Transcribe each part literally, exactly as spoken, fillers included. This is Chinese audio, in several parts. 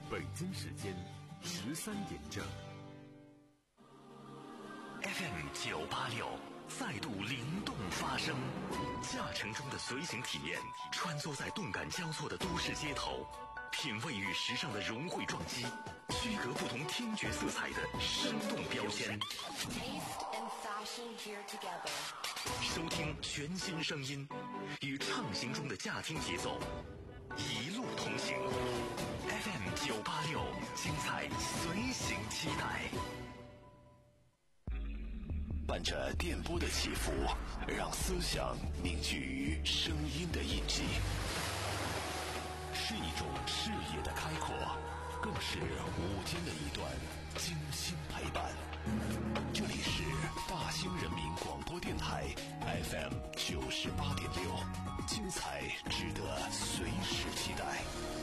北京时间十三点整。 F M 九八六再度灵动发声，驾乘中的随行体验，穿梭在动感交错的都市街头，品味与时尚的融汇撞击，区隔不同听觉色彩的生动标签。收听全新声音，与畅行中的驾听节奏，一路同行。F M 九八六，精彩随行期待。 伴着电波的起伏，让思想凝聚于声音的印记，是一种视野的开阔，更是午间的一段精心陪伴。这里是大兴人民广播电台 F M 九十八点六，精彩值得随时期待。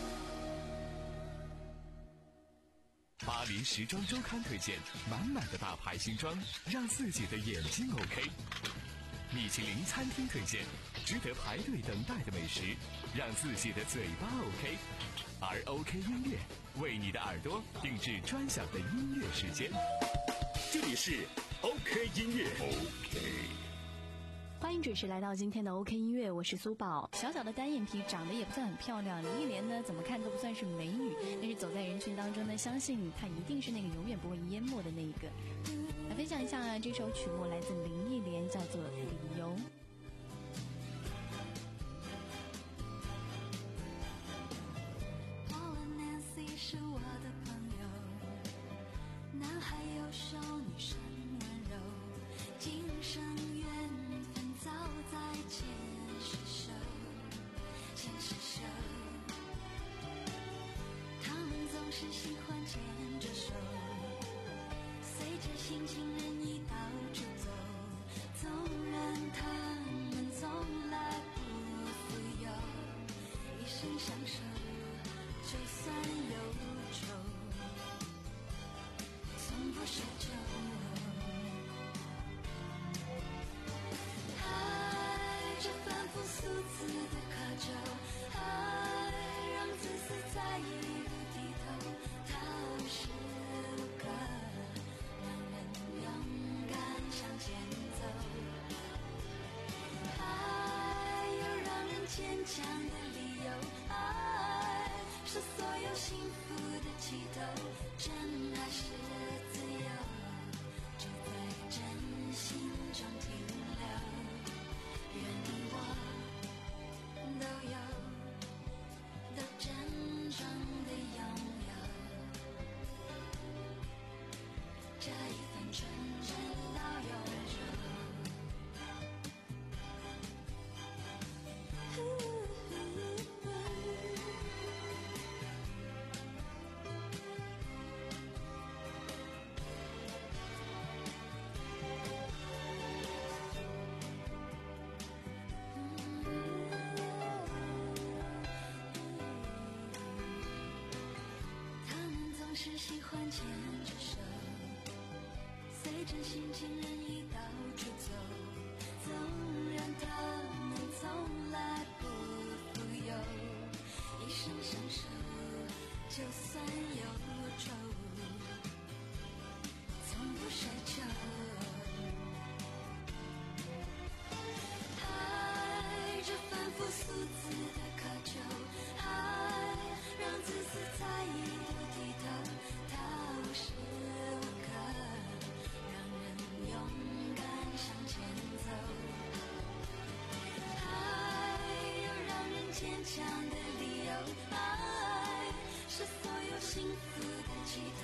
巴黎时装周刊推荐满满的大牌新装，让自己的眼睛 OK。米其林餐厅推荐值得排队等待的美食，让自己的嘴巴 OK。而 OK 音乐为你的耳朵定制专享的音乐时间。这里是 OK 音乐 OK。 欢迎准时来到今天的 OK 音乐，我是苏宝。小小的单眼皮，长得也不算很漂亮，林忆莲呢怎么看都不算是美女，但是走在人群当中呢，相信她一定是那个永远不会淹没的那一个。来分享一下这首曲目，来自林忆莲，叫做《理由》。 是我的朋友，男孩优秀，女生温柔，今生缘分早在前世修，前世修。他们总是喜欢牵着手，随着新情人意到处走，纵然他们从来不富有，一生相守。就算忧愁，从不奢求。爱这反复数次的渴求，爱让自私在一路低头，它无时无刻让人勇敢向前走。爱有让人坚强的理由，爱是所有幸福的起头，真爱是自由，就在真心中停留。愿你我都有，都真正的拥有这一份纯真到永久。是喜欢牵着手，随着新情人意到处走，纵然他们从来不富有，一生相守，就算忧愁，从不奢求。爱这反复数次的渴求，爱让自私在一路低头，它无时无刻让人勇敢向前走。爱有让人坚强的理由，爱是所有幸福的起头，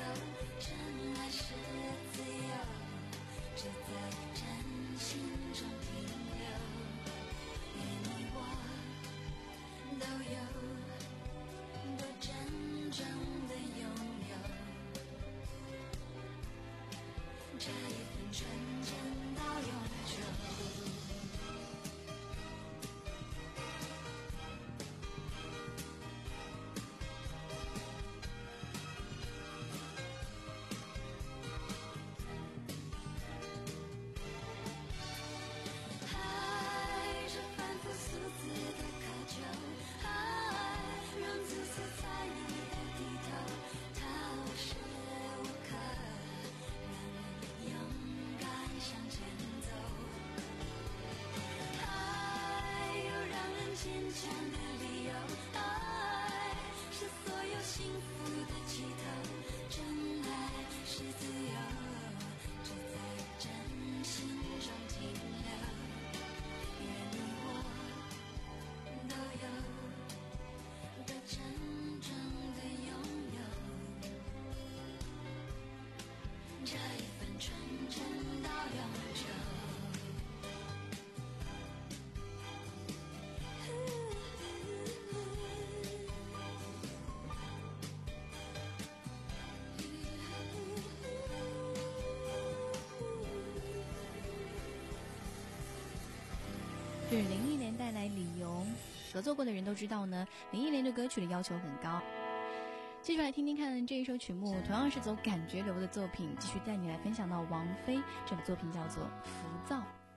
林忆莲带来理由。合作过的人都知道呢，林忆莲对歌曲的要求很高。接下来听听看这一首曲目，同样是走感觉流的作品，继续带你来分享到王菲这个作品叫做《浮躁》。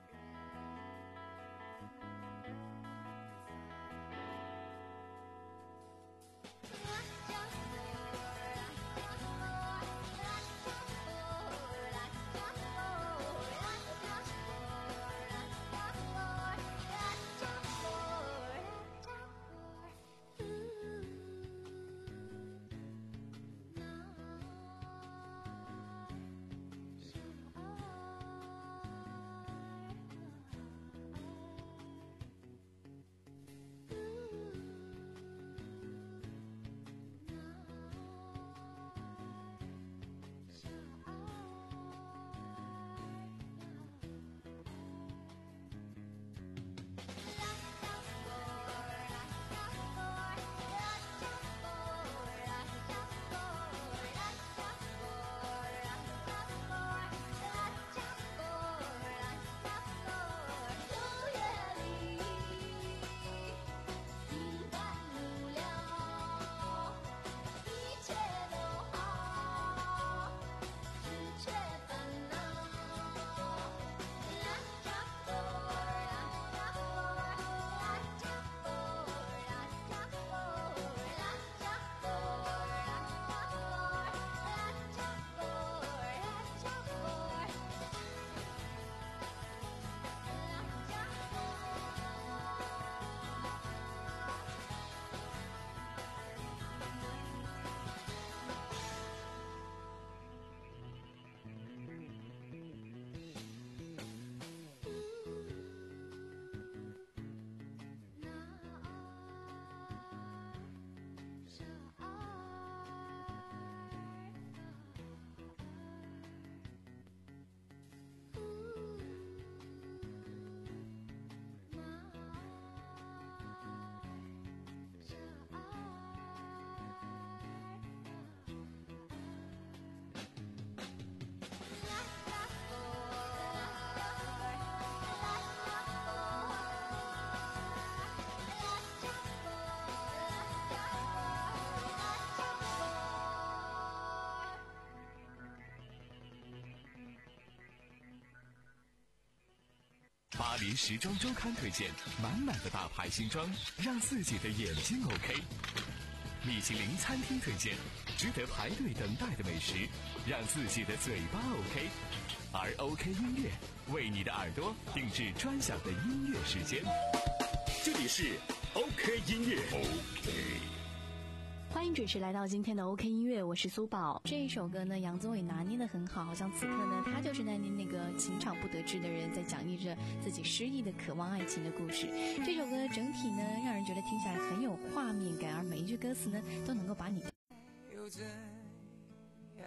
巴黎时装周刊推荐满满的大牌新装，让自己的眼睛 OK。米其林餐厅推荐值得排队等待的美食，让自己的嘴巴 OK。而 OK 音乐为你的耳朵定制专享的音乐时间。 这里是 OK 音乐 OK。 欢迎准时来到今天的 OK 音乐，我是苏宝。这一首歌呢，杨宗纬拿捏得很好，好像此刻呢，他就是在那个情场不得志的人，在讲绎着自己失意的渴望爱情的故事。这首歌整体呢，让人觉得听起来很有画面感，而每一句歌词呢，都能够把你又怎样？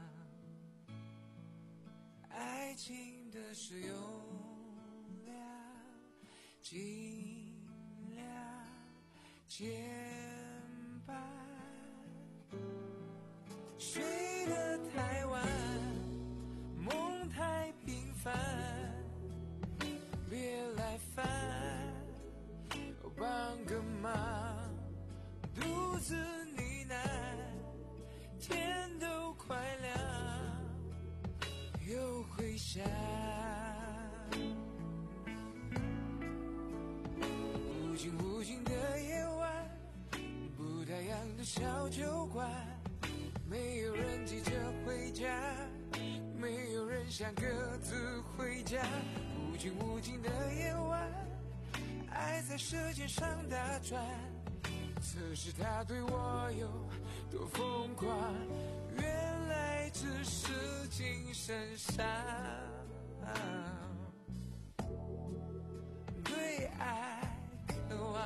爱情的是用量，尽量牵绊。睡得太晚，梦太平凡，别来烦，帮个忙，独自呢喃，天都快亮，又回想。无尽无尽的夜晚，不太阳的小酒馆，没有人急着回家，没有人想各自回家。无尽无尽的夜晚，爱在舌尖上打转，测试他对我有多疯狂，原来只是精神上对爱渴望，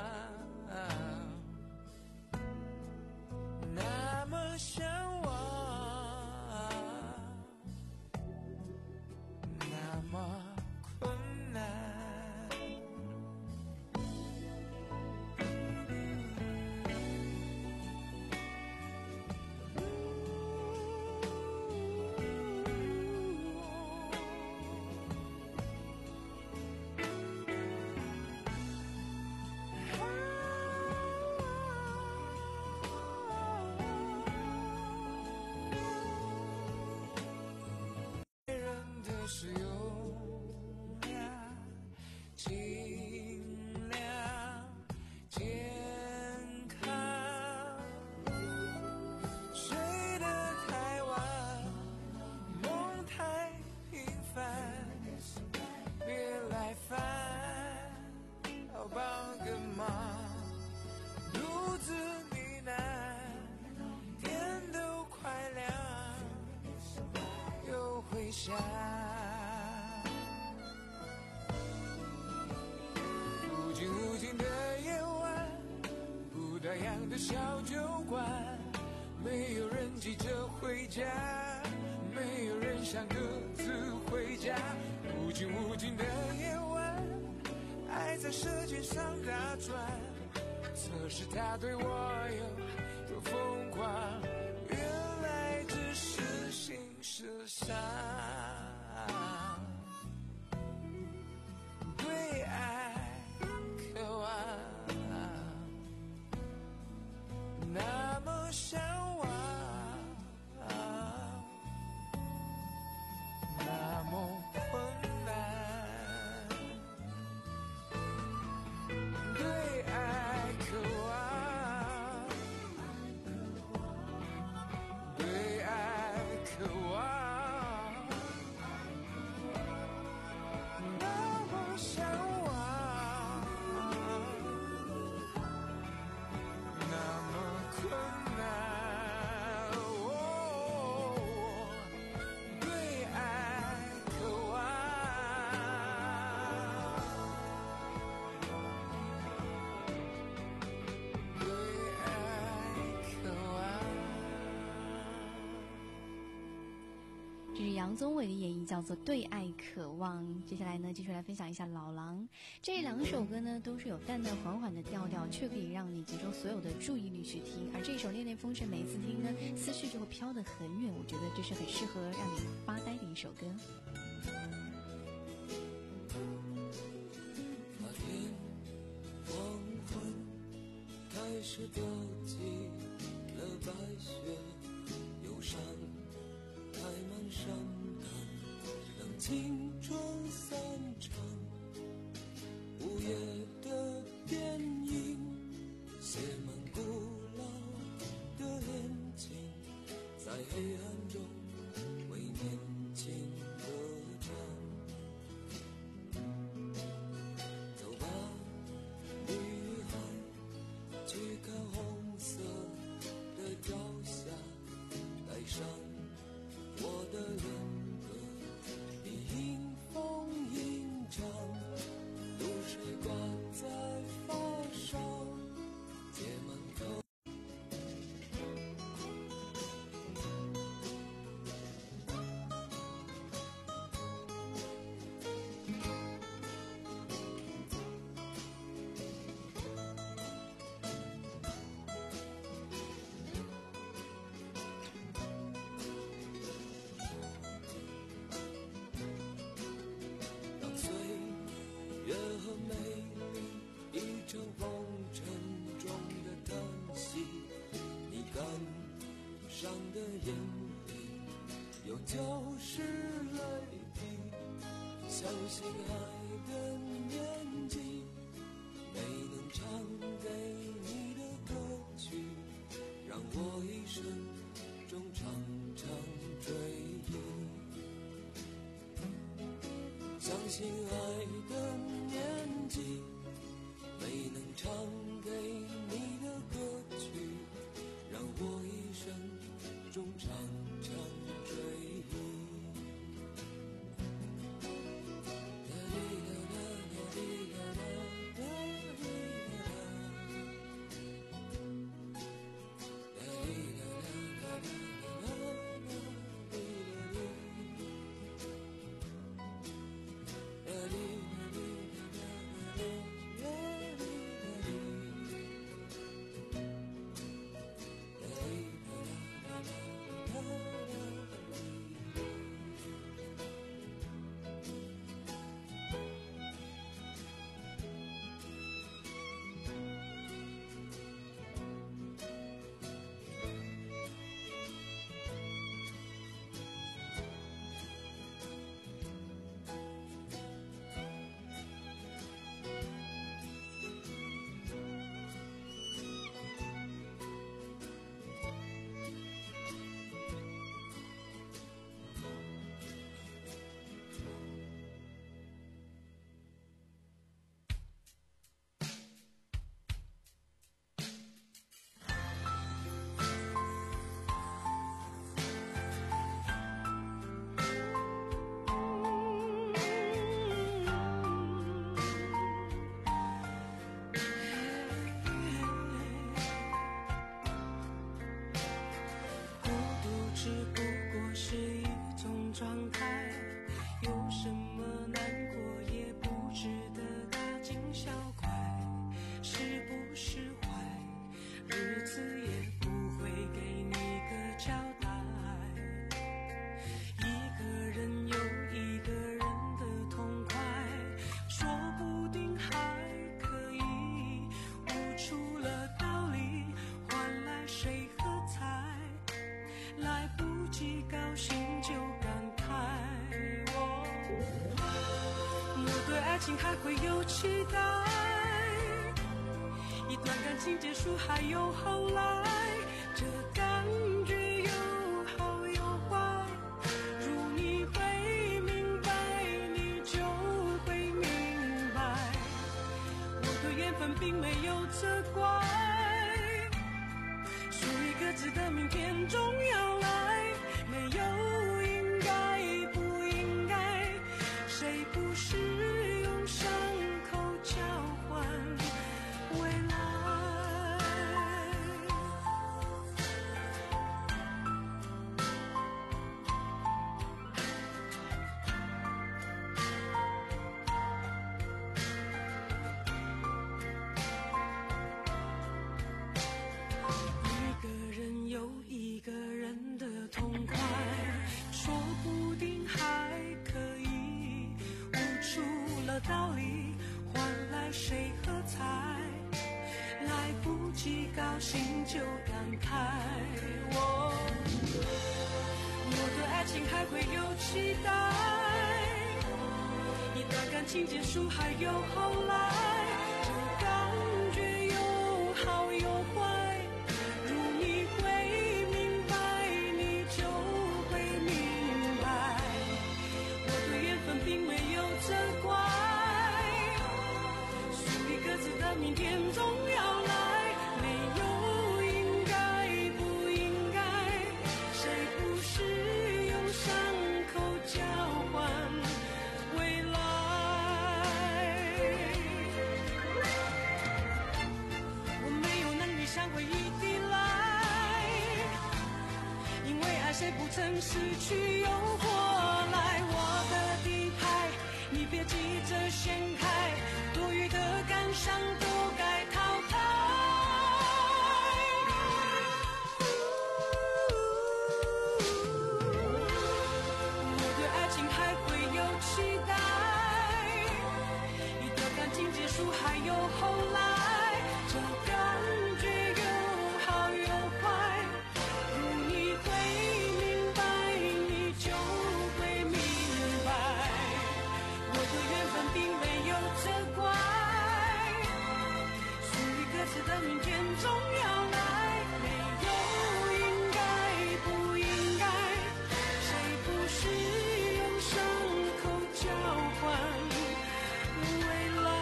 那么向往，那么困难。 下。无尽无尽的夜晚，不打烊的小酒馆，没有人急着回家，没有人想各自回家。无尽无尽的夜晚，爱在舌尖上打转，测试他对我有多疯狂，原来只是心事上对爱渴望，那么向往，那么困难，对爱渴望，对爱渴望，那么向往，那么困难，哦，对爱渴望，对爱渴望。 这是杨宗纬的演绎，叫做《对爱渴望》。接下来呢，继续来分享一下老狼。这两首歌呢，都是有淡淡缓缓的调调，却可以让你集中所有的注意力去听。而这首《恋恋风尘》，每一次听呢，思绪就会飘得很远。我觉得这是很适合让你发呆的一首歌。 那天黄昏，开始掉进了白雪，忧伤开满山岗，让青春散场。午夜的电影写满古老的恋情，在黑暗中为年轻歌唱。走吧，女孩，去看红色的朝霞，带上我的恋歌，你迎风吟唱，露水挂在发梢，结满头。让岁月和美丽一场风尘中的叹息，你感伤的眼里有旧时泪滴，相信爱的年纪，没能唱给你的歌曲，让我一生中常常追忆。相信爱的年纪，没能唱给你的歌曲，让我一生中常常追忆。 情还会有期待，一段感情结束还有后来，这感觉有好有坏，如你会明白你就会明白，我对缘分并没有责怪，属于各自的明天终要来，没有应该不应该，谁不是用伤口交换未来。一个人有一个人的痛快，说不定还可以悟出了道理，换来谁喝彩，来不及高兴就感慨，我我对爱情还会有期待，一段感情结束还有后来，这感觉有好有坏，如你会明白你就会明白，我对缘分并没有责怪，属于各自的明天总要来，没有应该不应该，谁不是用伤口交换未来。我没有能力像回忆地来，因为爱谁不曾失去又活来，我的底牌你别急着掀开，多余的感伤都该淘汰。我对爱情还会有期待，一段感情结束还有后来，这感觉有好有坏，如你会明白你就会明白，我对缘分并没有责怪，属于各自的明天总要来，没有应该不应该，谁不是用伤口交换未来。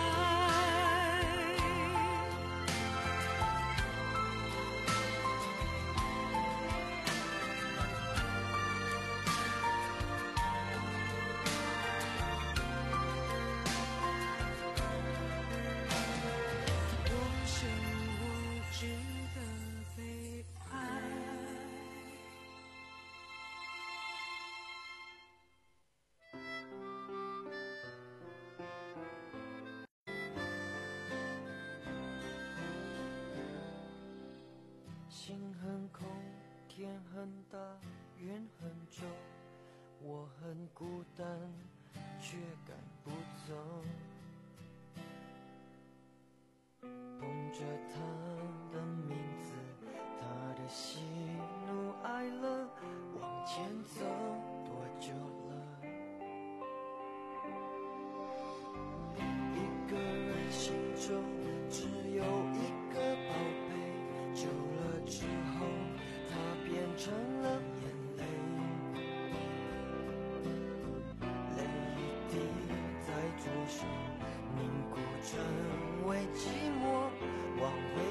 我想我值得被爱。 心很空，天很大，云很重，我很孤单，却赶不走。捧着他的名字，他的喜怒哀乐，往前走多久了？一个人心中只有一个宝贝，久了之后，它变成了眼泪，泪一滴在左手凝固成为寂寞，往回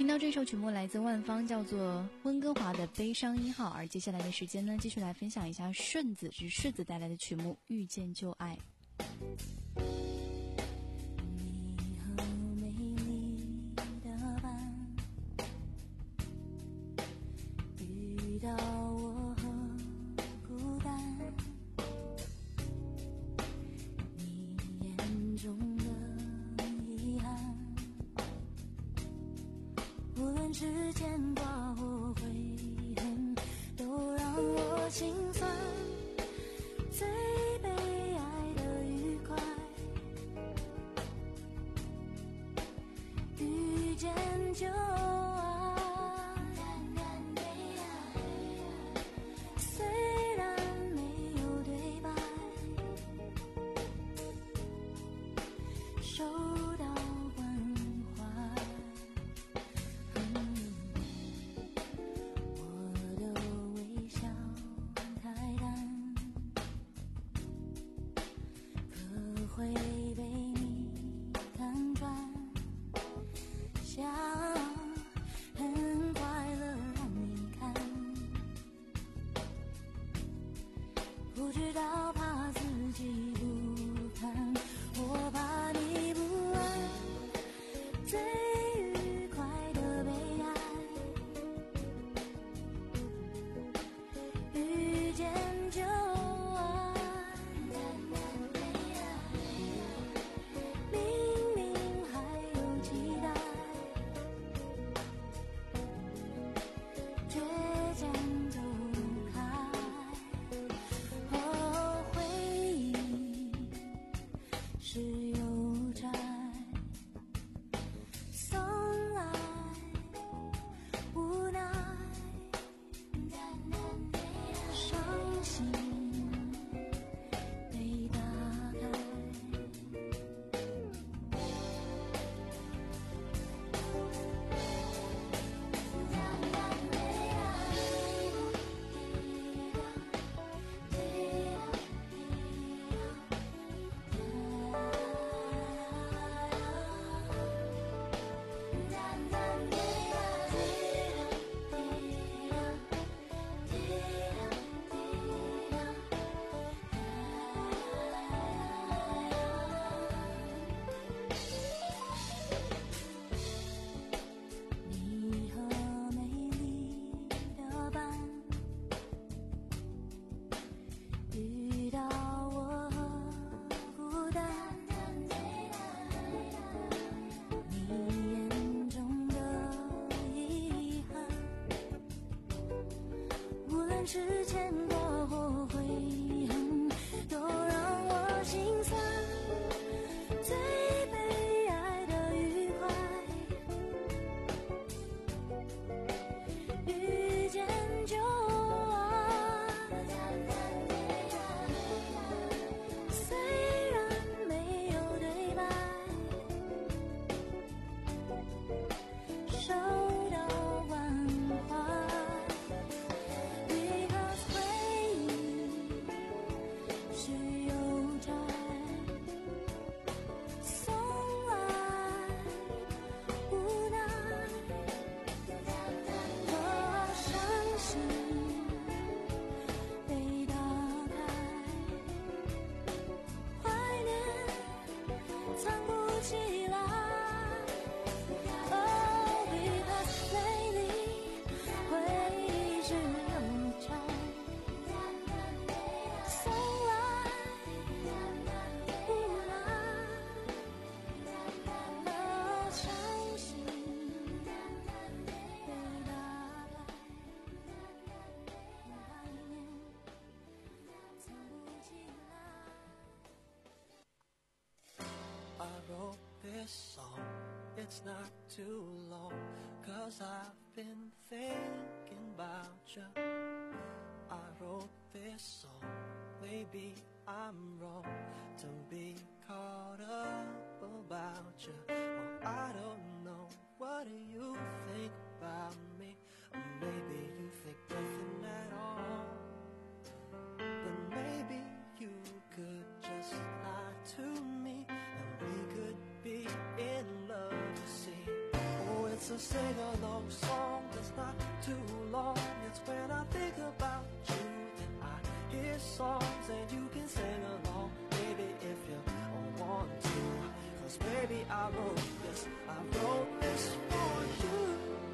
听到这首曲目来自万芳，叫做温哥华的悲伤一号。而接下来的时间呢，继续来分享一下顺子是顺子带来的曲目遇见旧爱。 你和美丽的伴，遇到我和孤单，你眼中的遗憾，无论是牵挂或悔恨，都让我心酸。最悲哀的愉快，遇见旧爱。虽然没有对白，收到关怀。我的微笑太淡，可会被你看穿，想很快乐让你看，不知道怕自己不堪，我怕你不安。最愉快的悲哀，遇见旧爱。明明还有期待，倔强走开。哦，回忆是邮差，送来无奈，伤心被打开。你和美丽的伴，遇到我和孤单，你眼中的遗憾，无论是牵挂或悔恨，都让我心酸。最悲哀的愉快，遇见旧爱。虽然没有对白，收到关怀。Because 回忆是邮差，送来无奈。我伤心被打开，怀念藏不起来。Oh, because 美丽回忆是邮差，送来无奈。我伤心被打开，怀念藏不起来。 I wrote this song, it's not too long, cause I've been thinking about you. I wrote this song, maybe I'm wrong to be caught up about you. Oh, I don't know, what do you think about me? Or maybe you think nothing at all. But maybe you could just lie to me, and we could be in love, you see. Oh, it's a sing-along song that's not too long. It's when I think about you that I hear songs and you can sing along, baby, if you want to. Cause baby, I wrote this, I wrote this for you.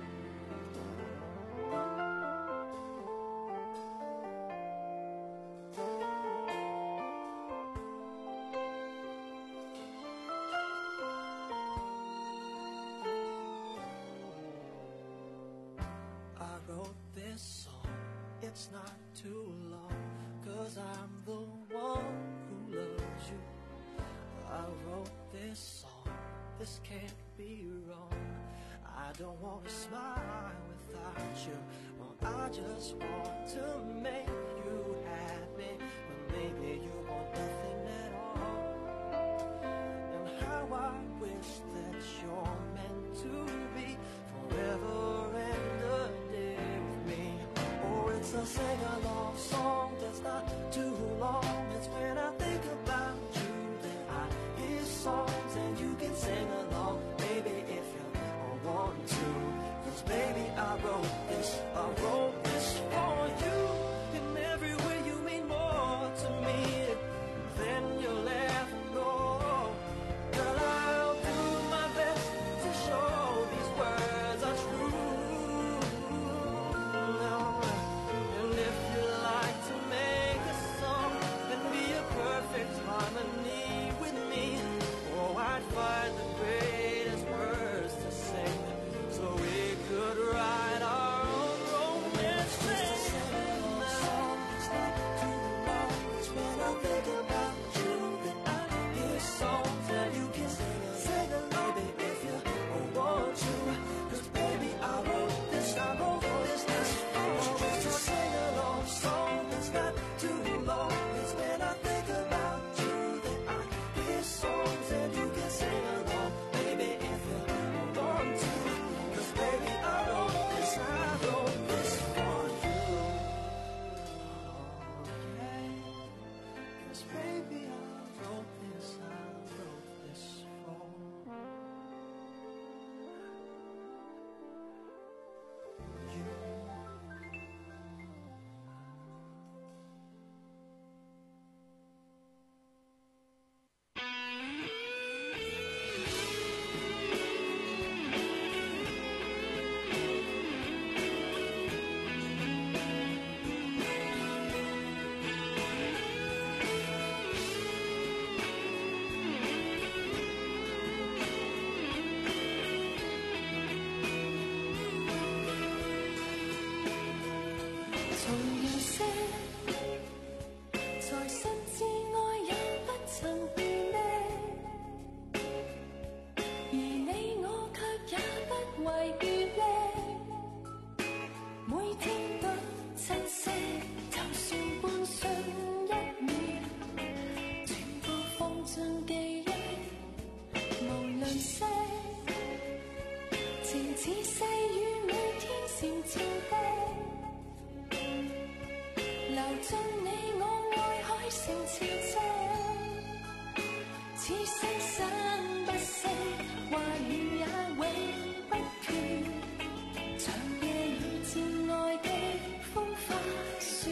It's not too long, cause I'm the one who loves you. I wrote this song, this can't be wrong. I don't want to smile without you. Well, I just want to make you happy, but maybe you want nothing at all. And how I wish that you're meant to be forever and a day with me. Oh, it's a sing-along song that's not too long. It's when I think about you that I hear songs and you can sing along, baby, if you want to. Cause baby, I wrote this, I wrote this for you. In every way you mean more to me than you'll ever know. Girl, I'll do my best to show these words are true. And if you like to make a song and be a perfect harmony with me, oh, I'd find the greatest words to sing so we could write our own romance thing. It's not too long. It's when I think about you that I hear songs that you can sing along, baby, if you want to. Cause baby, I wrote this, I wrote this, this for you. It's a sing-along song that's not too long. It's when I think about you that I hear songs and you can sing along, baby, if you want to. Cause baby, I wrote this, I wrote this for you. Oh, yeah. Cause baby, I wrote this, I wrote this for you. 從認識，才深知愛也不曾便利，而你我卻也不遺餘力，每天都珍惜，就算半瞬一秒，全部放進記憶，無論惜，情似細雨每天閃照的。流進你我愛海成潮汐，此生生不息，話語也永不缺，長夜與摯愛的風花雪，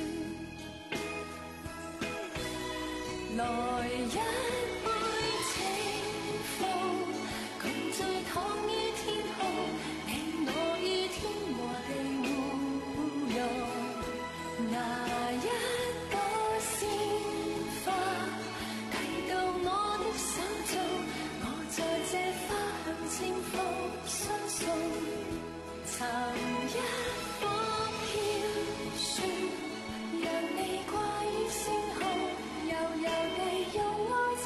來一杯清風，共醉躺於天空，你我於天和地互融。拿一朵鮮花遞到我的手中，我在這花香清風相送，尋一幅飄雪，讓你掛於星空，悠悠地用愛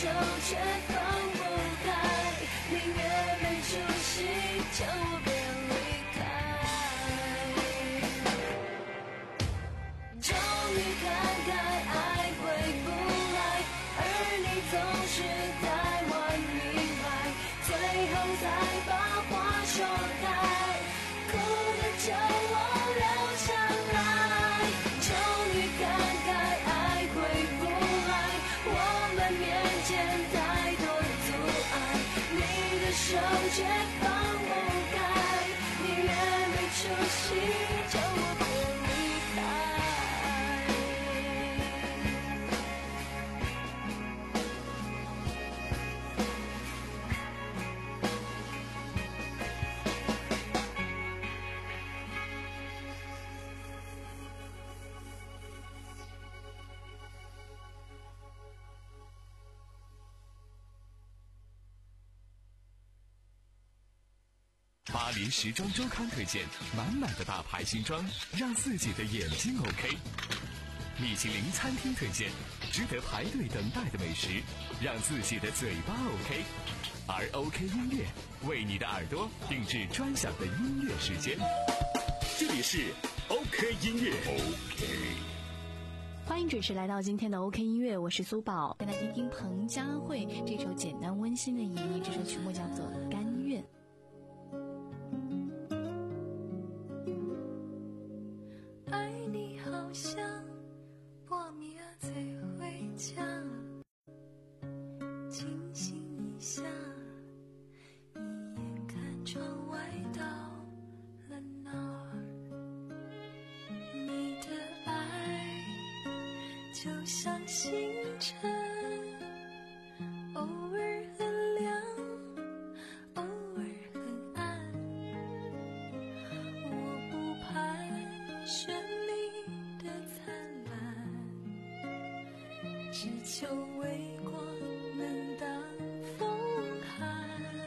手却放不开，宁愿没出息，叫我别离开。终于看开，爱回不来，而你总是太晚明白，最后才把话说开，哭的就我留下来。终于看开，爱回不来，我们面前太多的阻碍，你的手却放不开，宁愿没出息，叫我别离开。 巴黎时装周刊推荐满满的大牌新装，让自己的眼睛 OK。米其林餐厅推荐值得排队等待的美食，让自己的嘴巴 OK。而 OK 音乐为你的耳朵定制专享的音乐时间。 这里是 OK 音乐 OK。 欢迎准时来到今天的 OK 音乐，我是苏宝，跟来听听彭佳慧这首简单温馨的演绎，这首曲目叫做《甘愿》。 爱你好像破灭最回家，清醒一下，一眼看窗外到了哪儿？你的爱就像星辰，偶尔很亮，偶尔很暗。我不盼绚丽的灿烂，只求微光能当风寒。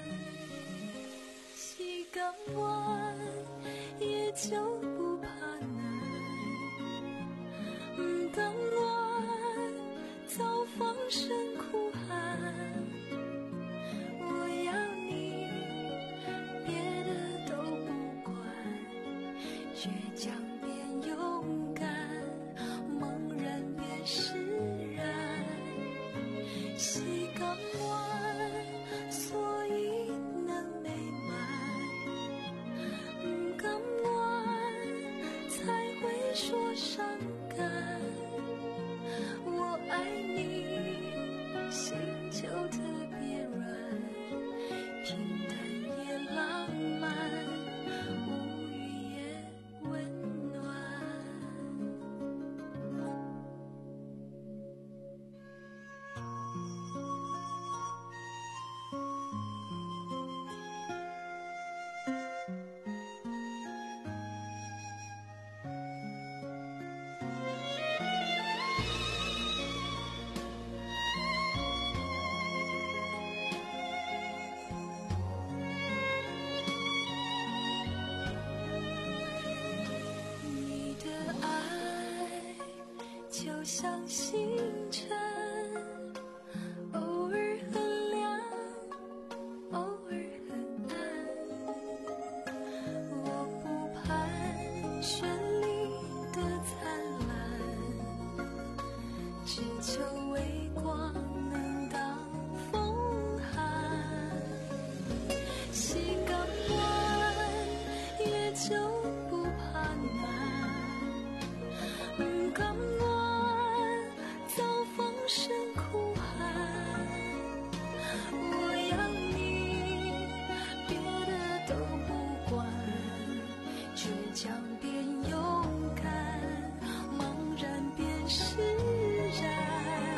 细港湾也就不怕难，港湾早放声哭喊。我要你别的都不管，倔强变勇敢，茫然变释然。西港湾所以能美满，港湾才会说伤感。我爱你，心就特别软，平淡也浪漫，无语也温暖。你的爱就像星辰，偶尔很亮，偶尔很暗。我不盼绚丽的灿烂，只求微光能当风寒。西港湾也就不怕难，港湾早放声哭喊。我要你别的都不管，倔强变勇敢，茫然变释然。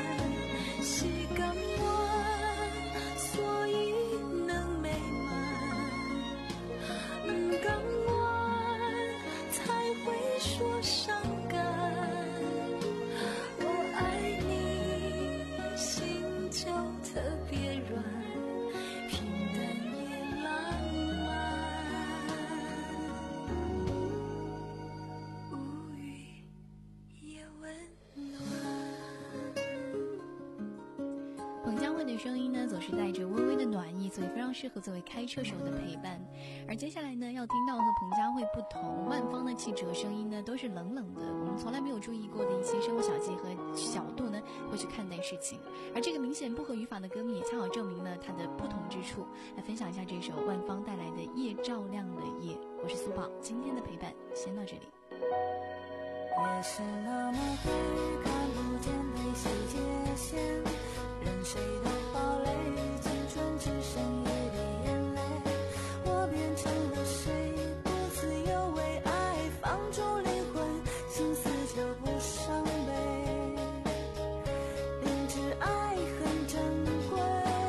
声音呢，总是带着微微的暖意，所以非常适合作为开车时候的陪伴。而接下来呢，要听到和彭佳慧不同，万芳的气质和声音呢，都是冷冷的，我们从来没有注意过的一些生活小节和角度呢，会去看待事情。而这个明显不合语法的歌名，也恰好证明了它的不同之处。来分享一下这首万芳带来的《夜照亮了夜》，我是苏宝，今天的陪伴先到这里。 夜是那么黑，看不见悲喜界限，任谁都好累，青春只剩一滴眼泪。我变成了谁，不自由为爱放逐灵魂，心思就不伤悲。明知爱很珍贵，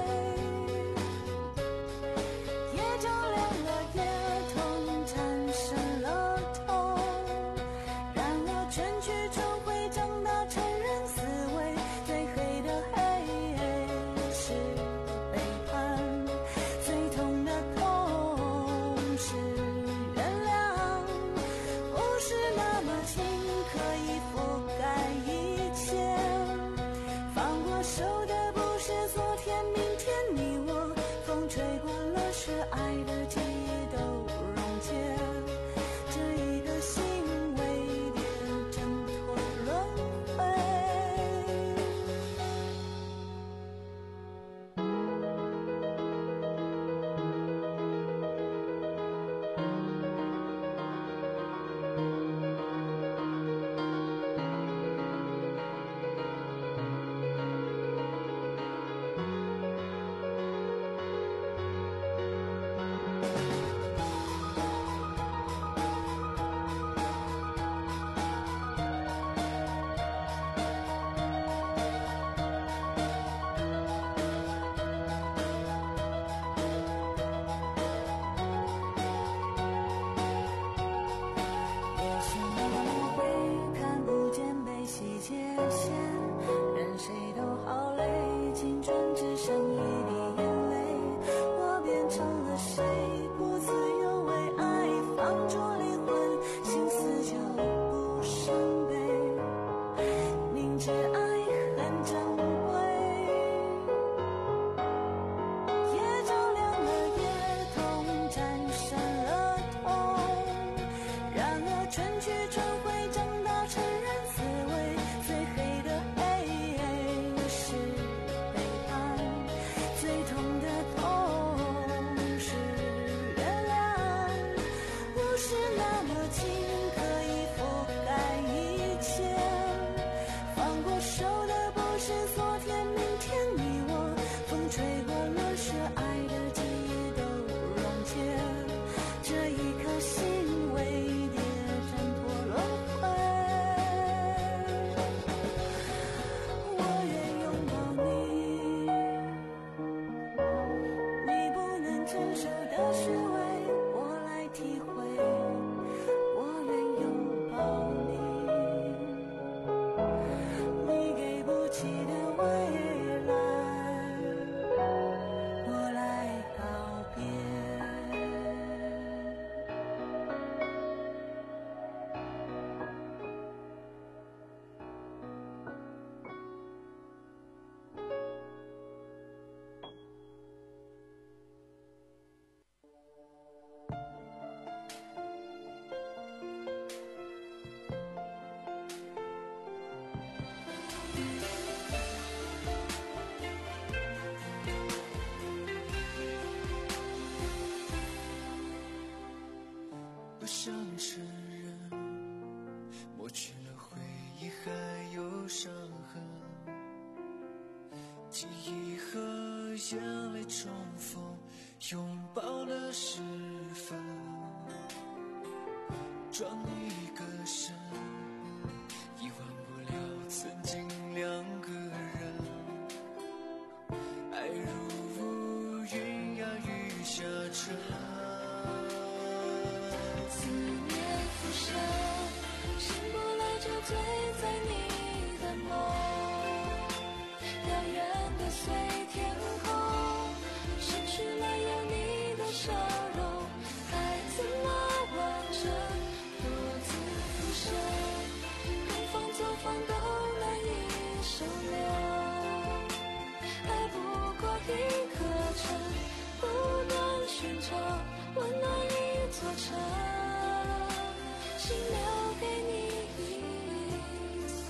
夜照亮了夜，痛产生了痛，然而全剧终会长大成人思维，最黑的黑是背叛，最痛的痛是原谅，不是那么轻可以覆盖一切，放过手的不是昨天明天你我，风吹过了是爱的记忆都溶解，这一个心为点挣脱轮回。夜是那么灰，看不见悲喜界限，任谁都好累，青春只剩一滴眼泪。我变成了谁，不自由为爱放逐灵魂，心思就不伤悲。明知爱很珍贵，夜照亮了夜，痛战胜了痛，然而全剧终会长大成人思维，最黑的黑是背叛，最痛的痛是原谅，不是那么轻可以覆盖一切，放过手的不是昨天明天你我，风吹过了是爱的记忆都溶解，这一颗心为点挣脱轮回。我愿拥抱你，你不能承受的虚伪我来体会。我愿拥抱你，你给不起的未来我来告别。 不想承认，抹去了回忆还有伤痕，记忆和眼泪重逢，拥抱了时分，转一个身，遗忘不了曾经两个人，爱如云呀雨下沉， 思念浮生，醒不来就醉在你的梦，遥远的随天空，失去了有你的笑容，还怎么完整，独自浮生。 心留给你一侧。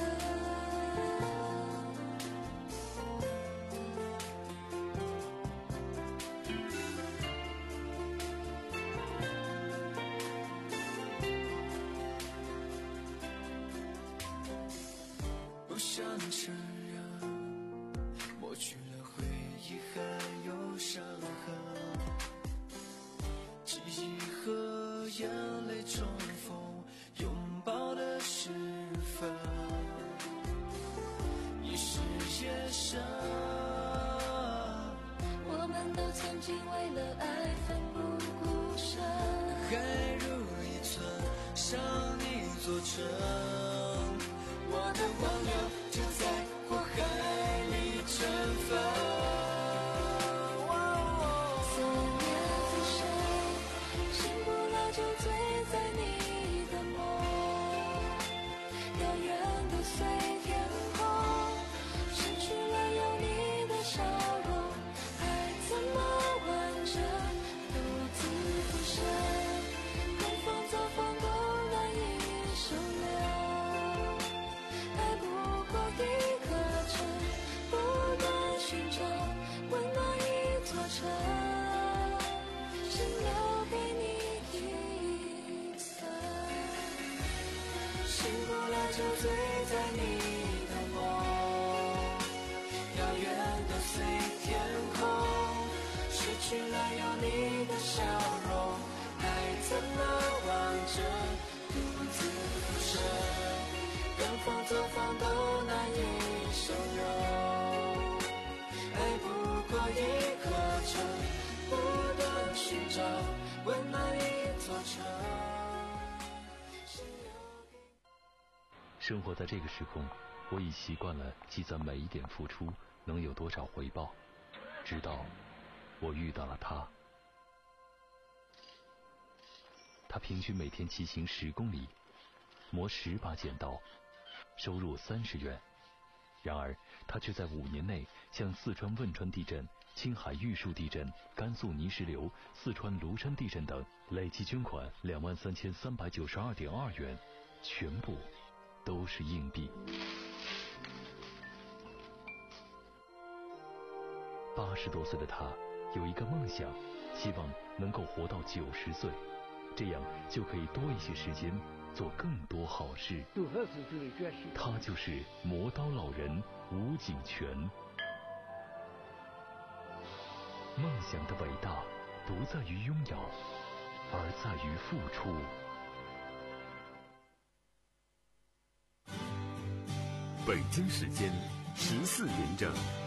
不想承认，抹去了回忆还有伤痕，记忆和眼泪重逢，拥抱的时分，已是夜深。 我们都曾经为了爱奋不顾身， 海如一寸，向你作证。我的忘了就在火海里尘封。 思念浮生，醒不来就醉在你的梦，遥远的随天空，失去了有你的笑容，爱怎么完整？独自浮生，东风走风都难以收留。爱不过一颗尘，不断寻找温暖一座城，心留给你一侧。醒不来就醉在你的梦，遥远的随天空，失去了有你的笑容，爱怎么完整？独自浮生，远方走访都难以收留。爱不过一颗尘，不断寻找温暖一座城。 生活在这个时空，我已习惯了计算每一点付出能有多少回报，直到我遇到了他。他平均每天骑行十公里，磨十把剪刀，收入三十元。然而他却在五年内向四川汶川地震、青海玉树地震、甘肃泥石流、四川庐山地震等累计捐款两万三千三百九十二点二元，全部都是硬币。八十多岁的他有一个梦想，希望能够活到九十岁，这样就可以多一些时间做更多好事。他就是磨刀老人吴景全。梦想的伟大不在于拥有，而在于付出。 北京时间十四点整。